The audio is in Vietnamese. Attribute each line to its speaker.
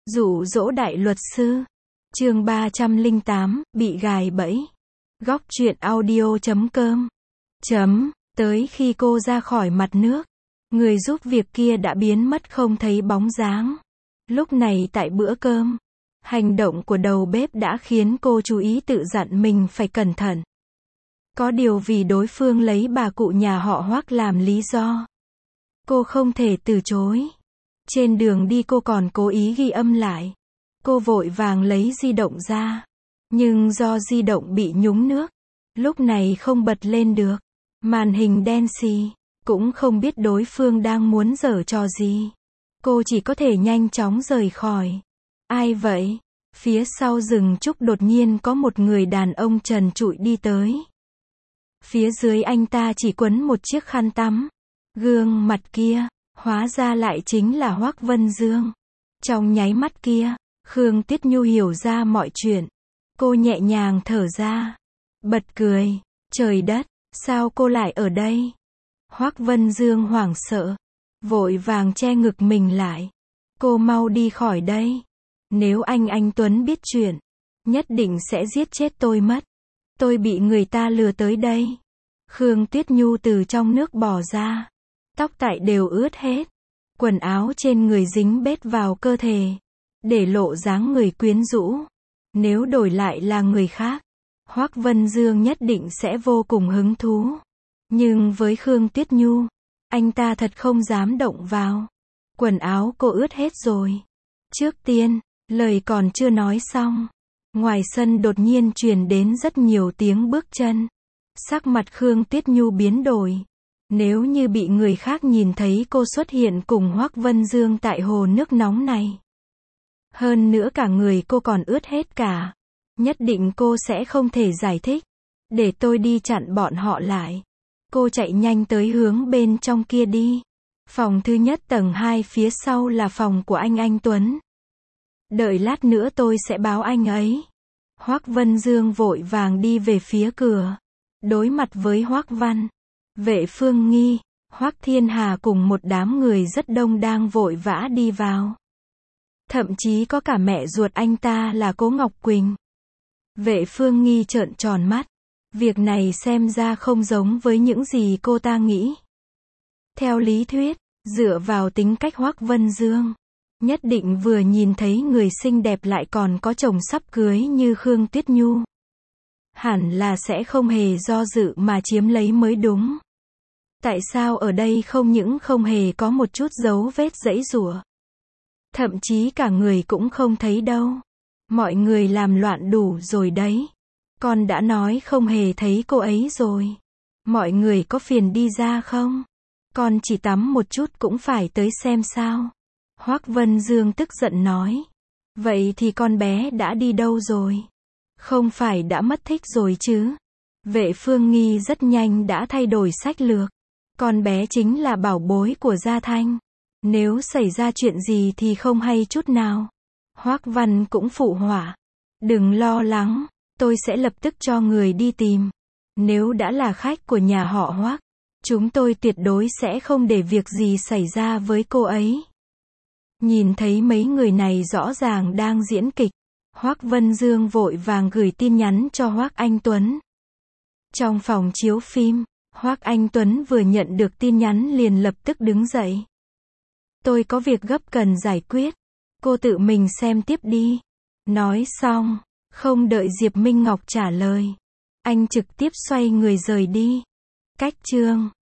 Speaker 1: Dụ dỗ đại luật sư. Chương 308, bị gài bẫy. Góc truyện audio.com. Tới khi cô ra khỏi mặt nước, người giúp việc kia đã biến mất không thấy bóng dáng. Lúc này tại bữa cơm, hành động của đầu bếp đã khiến cô chú ý tự dặn mình phải cẩn thận. Có điều vì đối phương lấy bà cụ nhà họ Hoắc làm lý do, cô không thể từ chối. Trên đường đi cô còn cố ý ghi âm lại. Cô vội vàng lấy di động ra, nhưng do di động bị nhúng nước, lúc này không bật lên được. Màn hình đen xì, cũng không biết đối phương đang muốn giở trò gì. Cô chỉ có thể nhanh chóng rời khỏi. Ai vậy? Phía sau rừng trúc đột nhiên có một người đàn ông trần trụi đi tới. Phía dưới anh ta chỉ quấn một chiếc khăn tắm. Gương mặt kia, hóa ra lại chính là Hoắc Vân Dương. Trong nháy mắt kia, Khương Tuyết Nhu hiểu ra mọi chuyện. Cô nhẹ nhàng thở ra, bật cười. Trời đất, sao cô lại ở đây? Hoắc Vân Dương hoảng sợ, vội vàng che ngực mình lại. Cô mau đi khỏi đây. Nếu anh Tuấn biết chuyện, nhất định sẽ giết chết tôi mất. Tôi bị người ta lừa tới đây. Khương Tuyết Nhu từ trong nước bò ra. Tóc tại đều ướt hết. Quần áo trên người dính bết vào cơ thể, để lộ dáng người quyến rũ. Nếu đổi lại là người khác, Hoắc Vân Dương nhất định sẽ vô cùng hứng thú. Nhưng với Khương Tuyết Nhu, anh ta thật không dám động vào. Quần áo cô ướt hết rồi. Trước tiên, lời còn chưa nói xong, ngoài sân đột nhiên truyền đến rất nhiều tiếng bước chân. Sắc mặt Khương Tuyết Nhu biến đổi. Nếu như bị người khác nhìn thấy cô xuất hiện cùng Hoắc Vân Dương tại hồ nước nóng này, hơn nữa cả người cô còn ướt hết cả, nhất định cô sẽ không thể giải thích. Để tôi đi chặn bọn họ lại. Cô chạy nhanh tới hướng bên trong kia đi. Phòng thứ nhất tầng 2 phía sau là phòng của anh Tuấn. Đợi lát nữa tôi sẽ báo anh ấy. Hoắc Vân Dương vội vàng đi về phía cửa. Đối mặt với Hoắc Văn, Vệ Phương Nghi, Hoắc Thiên Hà cùng một đám người rất đông đang vội vã đi vào. Thậm chí có cả mẹ ruột anh ta là Cố Ngọc Quỳnh. Vệ Phương Nghi trợn tròn mắt. Việc này xem ra không giống với những gì cô ta nghĩ. Theo lý thuyết, dựa vào tính cách Hoắc Vân Dương, nhất định vừa nhìn thấy người xinh đẹp lại còn có chồng sắp cưới như Khương Tuyết Nhu, hẳn là sẽ không hề do dự mà chiếm lấy mới đúng. Tại sao ở đây không những không hề có một chút dấu vết giãy giụa, thậm chí cả người cũng không thấy đâu. Mọi người làm loạn đủ rồi đấy. Con đã nói không hề thấy cô ấy rồi. Mọi người có phiền đi ra không? Con chỉ tắm một chút cũng phải tới xem sao? Hoắc Vân Dương tức giận nói. Vậy thì con bé đã đi đâu rồi? Không phải đã mất tích rồi chứ? Vệ Phương Nghi rất nhanh đã thay đổi sách lược. Con bé chính là bảo bối của Gia Thanh. Nếu xảy ra chuyện gì thì không hay chút nào. Hoắc Văn cũng phụ họa. Đừng lo lắng, tôi sẽ lập tức cho người đi tìm. Nếu đã là khách của nhà họ Hoắc, chúng tôi tuyệt đối sẽ không để việc gì xảy ra với cô ấy. Nhìn thấy mấy người này rõ ràng đang diễn kịch, Hoắc Vân Dương vội vàng gửi tin nhắn cho Hoắc Anh Tuấn. Trong phòng chiếu phim, Hoắc Anh Tuấn vừa nhận được tin nhắn liền lập tức đứng dậy. Tôi có việc gấp cần giải quyết. Cô tự mình xem tiếp đi. Nói xong, không đợi Diệp Minh Ngọc trả lời, anh trực tiếp xoay người rời đi. Cách chương